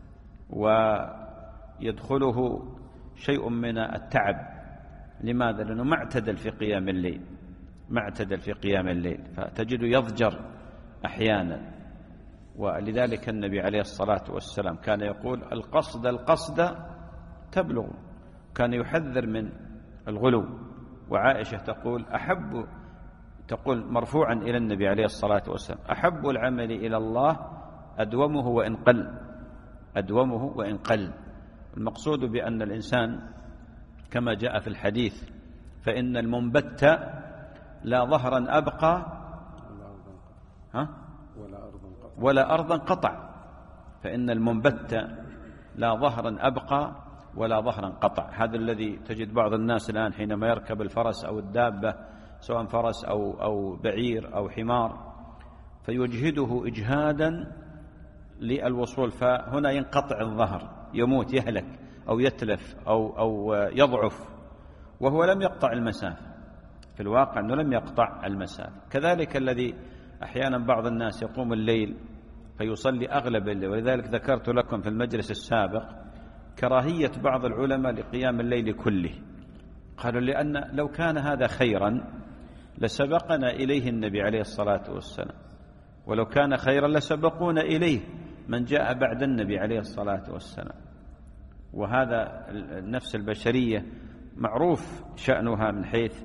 ويدخله شيء من التعب. لماذا؟ لأنه ما اعتدل في قيام الليل، ما اعتدل في قيام الليل، فتجد يضجر أحيانا. ولذلك النبي عليه الصلاة والسلام كان يقول: القصد القصد تبلغ. كان يحذر من الغلو. وعائشة تقول أحب تقول مرفوعا إلى النبي عليه الصلاة والسلام: أحب العمل إلى الله أدومه وإن قل، أدومه وإن قل. المقصود بأن الإنسان كما جاء في الحديث: فإن المنبت لا ظهرا أبقى ها ولا أرضا قطع. فإن المنبت لا ظهرا أبقى ولا ظهرا قطع. هذا الذي تجد بعض الناس الآن حينما يركب الفرس أو الدابة، سواء فرس أو, أو بعير أو حمار، فيجهده إجهادا للوصول، فهنا ينقطع الظهر، يموت، يهلك أو يتلف أو, أو يضعف، وهو لم يقطع المسافة. في الواقع أنه لم يقطع المسافة. كذلك الذي أحيانا بعض الناس يقوم الليل فيصلي أغلب الليل. ولذلك ذكرت لكم في المجلس السابق كراهية بعض العلماء لقيام الليل كله. قالوا: لأن لو كان هذا خيرا لسبقنا إليه النبي عليه الصلاة والسلام، ولو كان خيرا لسبقونا إليه من جاء بعد النبي عليه الصلاة والسلام. وهذا النفس البشرية معروف شأنها من حيث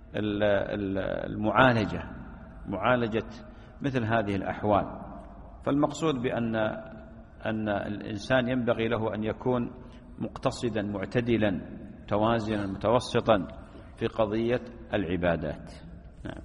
المعالجة، معالجة مثل هذه الأحوال. فالمقصود بأن أن الإنسان ينبغي له أن يكون مقتصدا معتدلا توازنا متوسطا في قضية العبادات. نعم.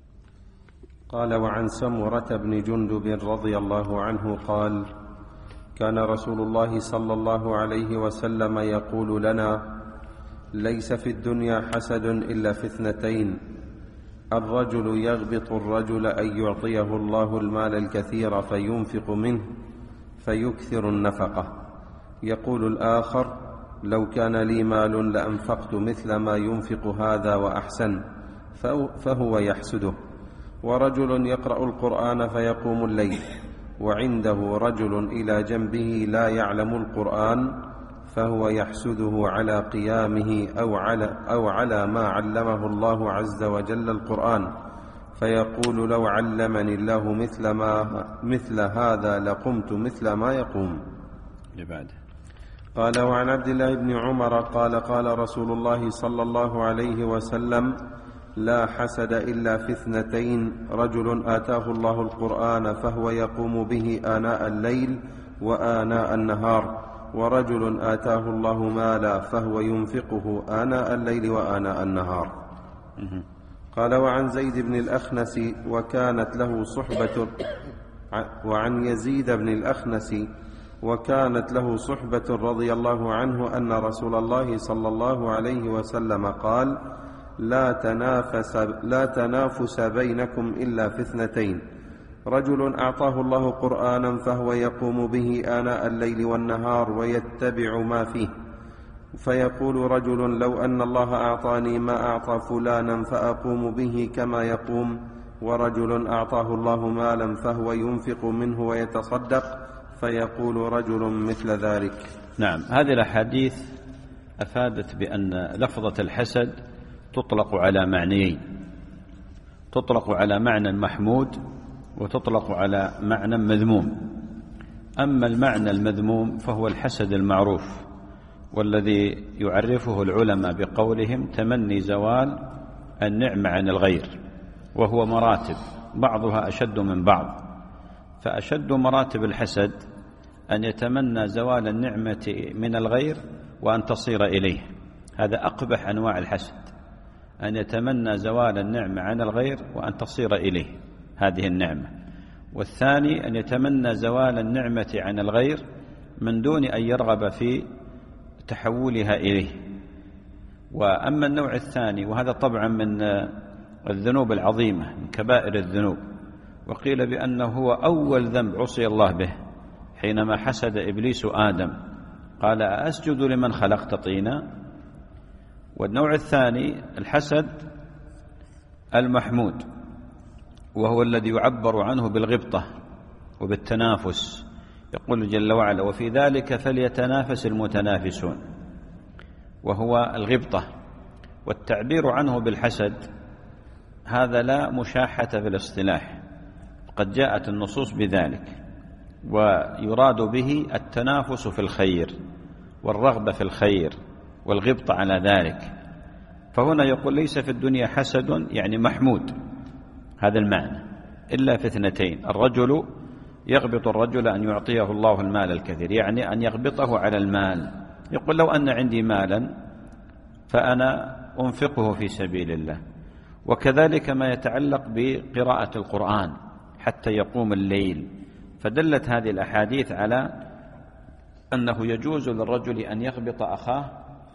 قال: وعن سمرة بن جندب رضي الله عنه قال: كان رسول الله صلى الله عليه وسلم يقول لنا: ليس في الدنيا حسد إلا في اثنتين، الرجل يغبط الرجل أن يعطيه الله المال الكثير فينفق منه فيكثر النفقة، يقول الآخر: لو كان لي مال لأنفقت مثل ما ينفق هذا وأحسن، فهو يحسده. ورجل يقرأ القرآن فيقوم الليل وعنده رجل إلى جنبه لا يعلم القرآن، فهو يحسده على قيامه أو على, أو على ما علمه الله عز وجل القرآن، فيقول: لو علمني الله مثل, ما مثل هذا لقمت مثل ما يقوم. لبعد. قال: وعن عبد الله بن عمر قال: قال رسول الله صلى الله عليه وسلم: لا حسد إلا في اثنتين، رجل آتاه الله القرآن فهو يقوم به آناء الليل وآناء النهار، ورجل آتاه الله مالا فهو ينفقه آناء الليل وآناء النهار. قال: وعن زيد بن الأخنس وكانت له صحبة وعن يزيد بن الأخنس وكانت له صحبة رضي الله عنه أن رسول الله صلى الله عليه وسلم قال: لا تنافس, لا تنافس بينكم إلا في اثنتين، رجل أعطاه الله قرآنا فهو يقوم به آناء الليل والنهار ويتبع ما فيه، فيقول رجل: لو أن الله أعطاني ما أعطى فلانا فأقوم به كما يقوم. ورجل أعطاه الله مالا فهو ينفق منه ويتصدق، فيقول رجل مثل ذلك. نعم. هذه الأحاديث أفادت بأن لفظة الحسد تطلق على معنيين: تطلق على معنى محمود وتطلق على معنى مذموم. أما المعنى المذموم فهو الحسد المعروف، والذي يعرفه العلماء بقولهم تمني زوال النعمة عن الغير، وهو مراتب بعضها أشد من بعض. فأشد مراتب الحسد أن يتمنى زوال النعمة من الغير وأن تصير إليه، هذا أقبح أنواع الحسد، أن يتمنى زوال النعمة عن الغير وأن تصير إليه هذه النعمة. والثاني أن يتمنى زوال النعمة عن الغير من دون أن يرغب في تحولها إليه. وأما النوع الثاني، وهذا طبعا من الذنوب العظيمة من كبائر الذنوب، وقيل بأنه هو أول ذنب عصي الله به حينما حسد إبليس آدم، قال: أسجد لمن خلقت طينا. والنوع الثاني الحسد المحمود، وهو الذي يعبر عنه بالغبطة وبالتنافس. يقول جل وعلا: وفي ذلك فليتنافس المتنافسون، وهو الغبطة. والتعبير عنه بالحسد هذا لا مشاحة في الاصطلاح، قد جاءت النصوص بذلك، ويراد به التنافس في الخير والرغبة في الخير والغبطة على ذلك. فهنا يقول: ليس في الدنيا حسد يعني محمود، هذا المعنى، إلا في اثنتين، الرجل يغبط الرجل أن يعطيه الله المال الكثير، يعني أن يغبطه على المال. يقول: لو أن عندي مالا فأنا أنفقه في سبيل الله. وكذلك ما يتعلق بقراءة القرآن حتى يقوم الليل. فدلت هذه الأحاديث على أنه يجوز للرجل أن يغبط أخاه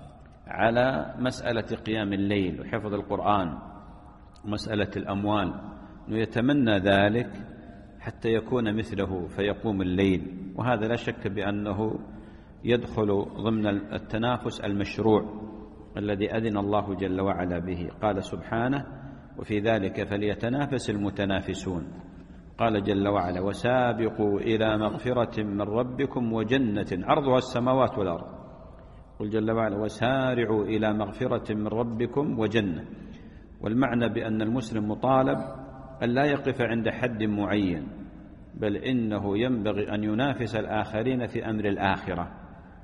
على مسألة قيام الليل وحفظ القرآن ومسألة الأموال، أنه يتمنى ذلك حتى يكون مثله فيقوم الليل. وهذا لا شك بأنه يدخل ضمن التنافس المشروع الذي أذن الله جل وعلا به. قال سبحانه: وفي ذلك فليتنافس المتنافسون. قال جل وعلا: وسابقوا إلى مغفرة من ربكم وجنة عرضها السماوات والأرض. قل جل وعلا: وسارعوا إلى مغفرة من ربكم وجنة. والمعنى بأن المسلم مطالب أن لا يقف عند حد معين، بل إنه ينبغي أن ينافس الآخرين في أمر الآخرة،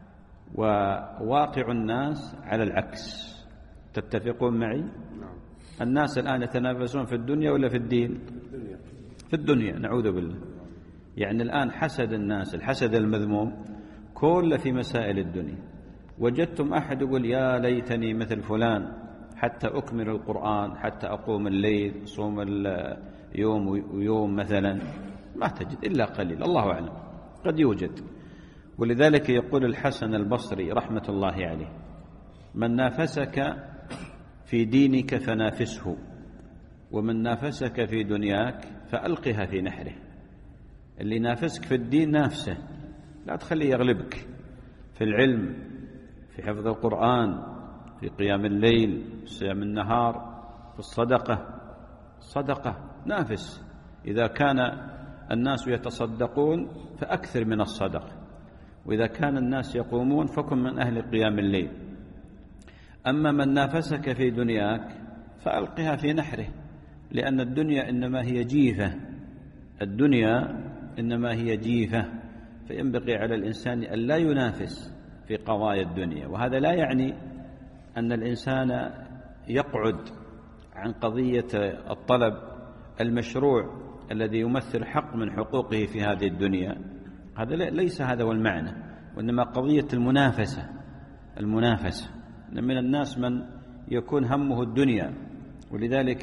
وواقع الناس على العكس. تتفقون معي؟ الناس الآن يتنافسون في الدنيا ولا في الدين؟ في الدنيا، نعوذ بالله. يعني الآن حسد الناس، الحسد المذموم كله في مسائل الدنيا. وجدتم أحد يقول يا ليتني مثل فلان حتى أكمل القرآن، حتى أقوم الليل، صوم يوم ويوم مثلا، ما تجد إلا قليل، الله أعلم، قد يوجد. ولذلك يقول الحسن البصري رحمة الله عليه: من نافسك في دينك فنافسه، ومن نافسك في دنياك فألقها في نحره. اللي نافسك في الدين نافسه، لا تخليه يغلبك في العلم، في حفظ القرآن، في قيام الليل، في صيام النهار، في الصدقة. الصدقة نافس. إذا كان الناس يتصدقون فأكثر من الصدقة، وإذا كان الناس يقومون فكن من أهل قيام الليل. أما من نافسك في دنياك فألقها في نحره، لأن الدنيا إنما هي جيفة، الدنيا إنما هي جيفة، فينبغي على الإنسان أن لا ينافس في قضايا الدنيا. وهذا لا يعني أن الإنسان يقعد عن قضية الطلب المشروع الذي يمثل حق من حقوقه في هذه الدنيا، هذا ليس هذا هو المعنى، وإنما قضية المنافسة. المنافسة من الناس من يكون همه الدنيا، ولذلك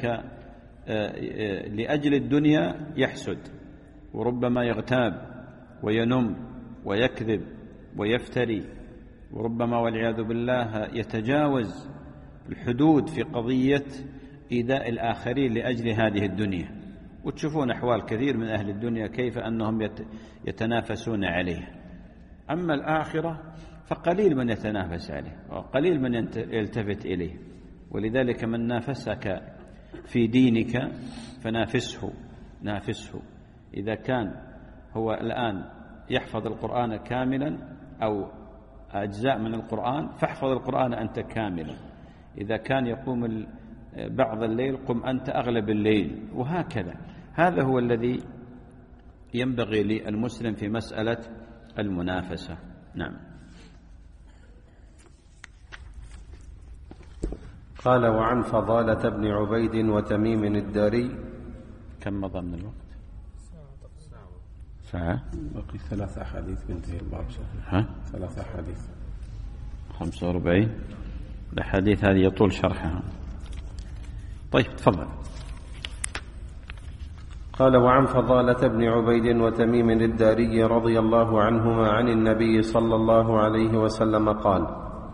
لأجل الدنيا يحسد، وربما يغتاب وينم ويكذب ويفتري، وربما والعياذ بالله يتجاوز الحدود في قضية إيذاء الآخرين لأجل هذه الدنيا. وتشوفون أحوال كثير من أهل الدنيا كيف أنهم يتنافسون عليها. أما الآخرة فقليل من يتنافس عليه وقليل من يلتفت إليه. ولذلك من نافسك في دينك فنافسه، نافسه. إذا كان هو الآن يحفظ القرآن كاملا أو أجزاء من القرآن فاحفظ القرآن أنت كاملا. إذا كان يقوم بعض الليل قم أنت أغلب الليل، وهكذا. هذا هو الذي ينبغي للمسلم في مسألة المنافسة. نعم. قال: وعن فضالة بن عبيد وتميم الداري. كم مضى من الوقت؟ ساعة. بقي ثلاث أحاديث بنتهي الباب. ها؟ ثلاث أحاديث. خمسة وأربعين. الأحاديث هذه يطول شرحها. طيب تفضل. قال: وعن فضالة بن عبيد وتميم الداري رضي الله عنهما عن النبي صلى الله عليه وسلم قال: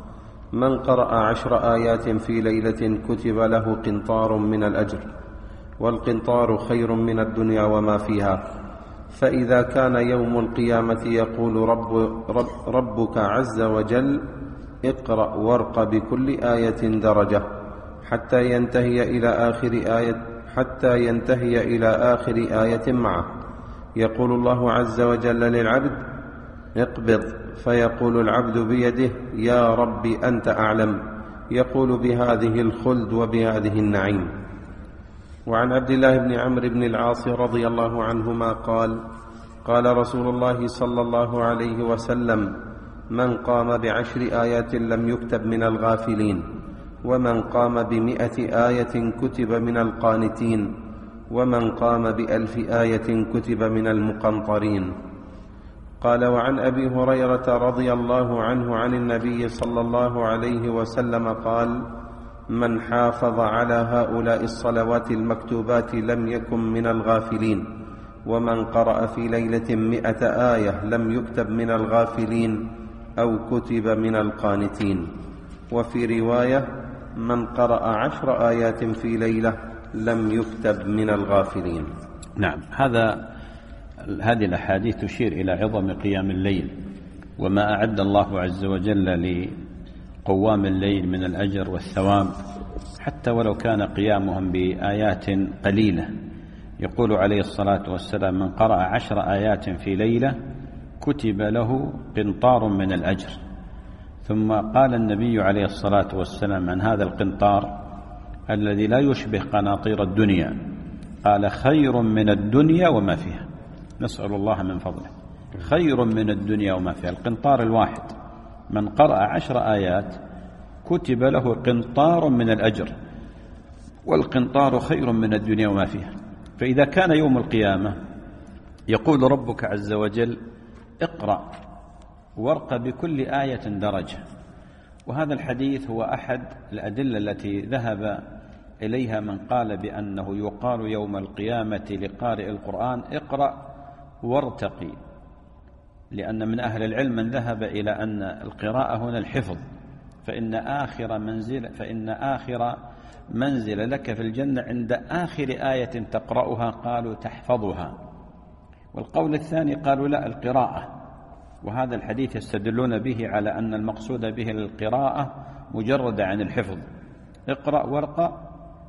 من قرأ عشر آيات في ليلة كتب له قنطار من الأجر، والقنطار خير من الدنيا وما فيها. فإذا كان يوم القيامة يقول رب رب ربك عز وجل: اقرأ وارق بكل آية درجة، حتى ينتهي إلى آخر آية حتى ينتهي إلى آخر آية معه. يقول الله عز وجل للعبد: اقبض، فيقول العبد بيده: يا رب أنت أعلم. يقول: بهذه الخلد وبهذه النعيم. وعن عبد الله بن عمرو بن العاص رضي الله عنهما قال: قال رسول الله صلى الله عليه وسلم: من قام بعشر آيات لم يكتب من الغافلين، ومن قام بمئة آية كتب من القانتين، ومن قام بألف آية كتب من المقنطرين. قال: وعن أبي هريرة رضي الله عنه عن النبي صلى الله عليه وسلم قال: من حافظ على هؤلاء الصلوات المكتوبات لم يكن من الغافلين، ومن قرأ في ليلة مئة آية لم يكتب من الغافلين أو كتب من القانتين. وفي رواية: من قرأ عشر آيات في ليلة لم يكتب من الغافلين. نعم. هذا هذه الأحاديث تشير إلى عظم قيام الليل وما أعد الله عز وجل لقوام الليل من الأجر والثواب، حتى ولو كان قيامهم بآيات قليلة. يقول عليه الصلاة والسلام: من قرأ عشر آيات في ليلة كتب له قنطار من الأجر. ثم قال النبي عليه الصلاة والسلام عن هذا القنطار الذي لا يشبه قناطير الدنيا، قال: خير من الدنيا وما فيها. نسأل الله من فضله. خير من الدنيا وما فيها. القنطار الواحد من قرأ عشر آيات كتب له قنطار من الأجر، والقنطار خير من الدنيا وما فيها. فإذا كان يوم القيامة يقول ربك عز وجل اقرأ وارق بكل آية درجة، وهذا الحديث هو أحد الأدلة التي ذهب إليها من قال بأنه يقال يوم القيامة لقارئ القرآن اقرأ وارتقي، لأن من أهل العلم من ذهب إلى أن القراءة هنا الحفظ، فإن آخر منزل فإن آخر منزل لك في الجنة عند آخر آية تقرأها قالوا تحفظها. والقول الثاني قالوا لا، القراءة، وهذا الحديث يستدلون به على أن المقصود به القراءة مجردة عن الحفظ. اقرأ وارق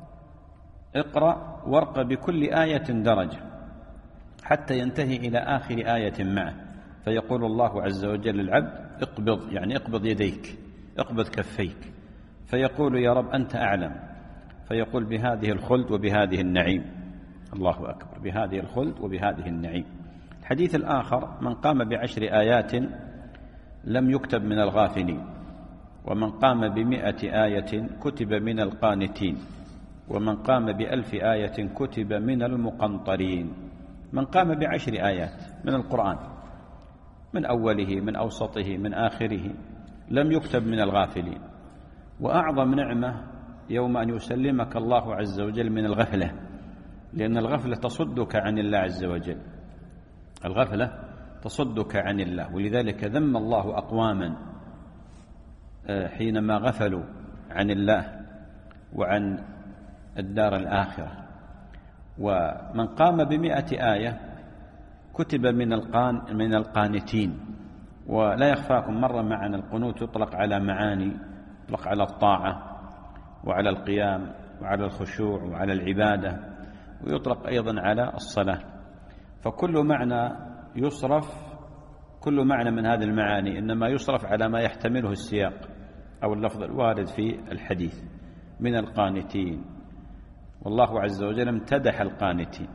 اقرأ وارق بكل آية درجة حتى ينتهي إلى آخر آية معه، فيقول الله عز وجل للعبد اقبض، يعني اقبض يديك، اقبض كفيك، فيقول يا رب أنت أعلم، فيقول بهذه الخلد وبهذه النعيم. الله أكبر، بهذه الخلد وبهذه النعيم. الحديث الآخر من قام بعشر آيات لم يكتب من الغافلين، ومن قام بمئة آية كتب من القانتين، ومن قام بألف آية كتب من المقنطرين. من قام بعشر آيات من القرآن من أوله من أوسطه من آخره لم يكتب من الغافلين. وأعظم نعمة يوم أن يسلمك الله عز وجل من الغفلة، لأن الغفلة تصدك عن الله عز وجل، الغفلة تصدك عن الله، ولذلك ذم الله أقواما حينما غفلوا عن الله وعن الدار الآخرة. ومن قام بمئة آية كتب من القان من القانتين. ولا يخفاكم مر معنا القنوت يطلق على معاني، يطلق على الطاعة وعلى القيام وعلى الخشوع وعلى العبادة، ويطلق أيضا على الصلاة. فكل معنى يصرف كل معنى من هذه المعاني إنما يصرف على ما يحتمله السياق أو اللفظ الوارد في الحديث من القانتين. والله عز وجل امتدح القانتين،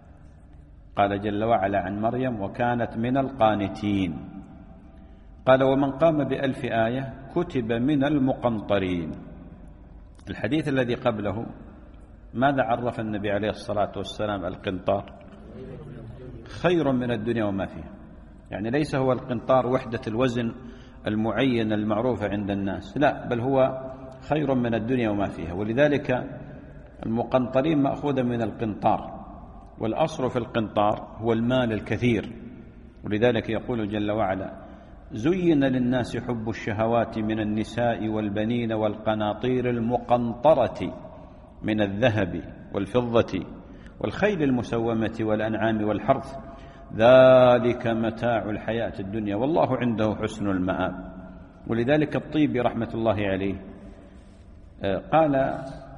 قال جل وعلا عن مريم وكانت من القانتين. قال ومن قام بألف آية كتب من المقنطرين. الحديث الذي قبله ماذا عرف النبي عليه الصلاة والسلام القنطار؟ خير من الدنيا وما فيها، يعني ليس هو القنطار وحدة الوزن المعين المعروفة عند الناس، لا، بل هو خير من الدنيا وما فيها. ولذلك المقنطرين مأخوذة من القنطار، والأصل في القنطار هو المال الكثير. ولذلك يقول جل وعلا زين للناس حب الشهوات من النساء والبنين والقناطير المقنطرة من الذهب والفضة والخيل المسومة والأنعام والحرث ذلك متاع الحياة الدنيا والله عنده حسن المآب. ولذلك الطيبي رحمة الله عليه قال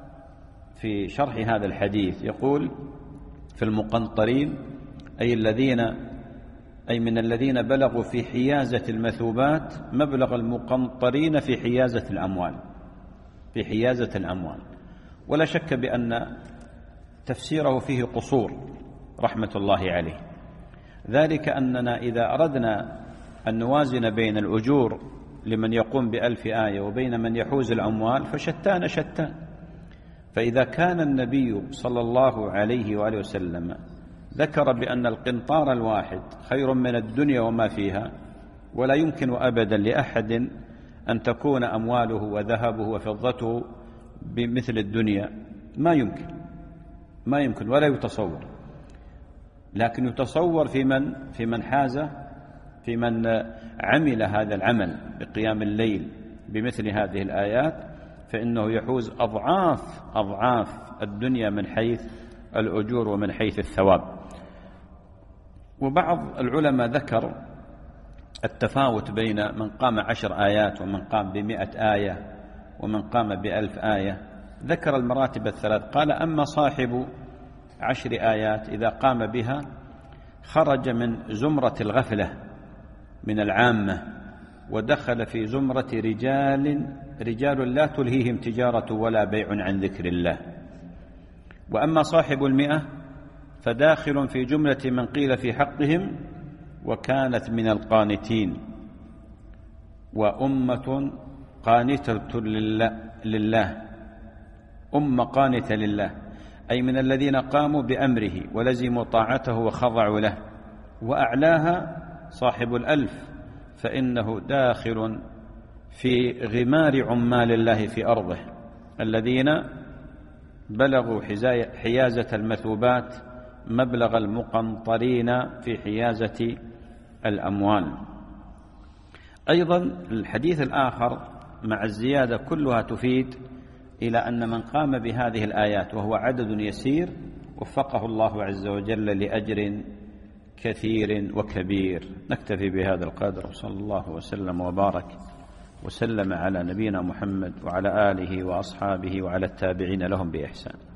في شرح هذا الحديث يقول في المقنطرين أي الذين أي من الذين بلغوا في حيازة المثوبات مبلغ المقنطرين في حيازة الأموال في حيازة الأموال. ولا شك بأن تفسيره فيه قصور رحمة الله عليه، ذلك أننا إذا أردنا أن نوازن بين الأجور لمن يقوم بألف آية وبين من يحوز الأموال فشتان شتان. فإذا كان النبي صلى الله عليه وآله وسلم ذكر بأن القنطار الواحد خير من الدنيا وما فيها، ولا يمكن أبدا لأحد أن تكون أمواله وذهبه وفضته بمثل الدنيا، ما يمكن ما يمكن ولا يتصور. لكن يتصور في من في من حاز في من عمل هذا العمل بقيام الليل بمثل هذه الآيات، فإنه يحوز أضعاف أضعاف الدنيا من حيث الأجور ومن حيث الثواب. وبعض العلماء ذكر التفاوت بين من قام عشر آيات ومن قام بمئة آية ومن قام بألف آية، ذكر المراتب الثلاث. قال أما صاحب عشر آيات إذا قام بها خرج من زمرة الغفلة من العامة ودخل في زمرة رجال رجال لا تلهيهم تجارة ولا بيع عن ذكر الله. وأما صاحب المئة فداخل في جملة من قيل في حقهم وكانت من القانتين. وأمة قانتة لله، أمة قانتة لله، أي من الذين قاموا بأمره ولزموا طاعته وخضعوا له. وأعلاها صاحب الألف، فإنه داخل في غمار عمال الله في أرضه الذين بلغوا حيازة المثوبات مبلغ المقنطرين في حيازة الأموال. أيضا الحديث الآخر مع الزيادة كلها تفيد إلى أن من قام بهذه الآيات وهو عدد يسير وفقه الله عز وجل لأجر كثير وكبير. نكتفي بهذا القدر، وصلى الله وسلم وبارك وسلم على نبينا محمد وعلى آله وأصحابه وعلى التابعين لهم بإحسان.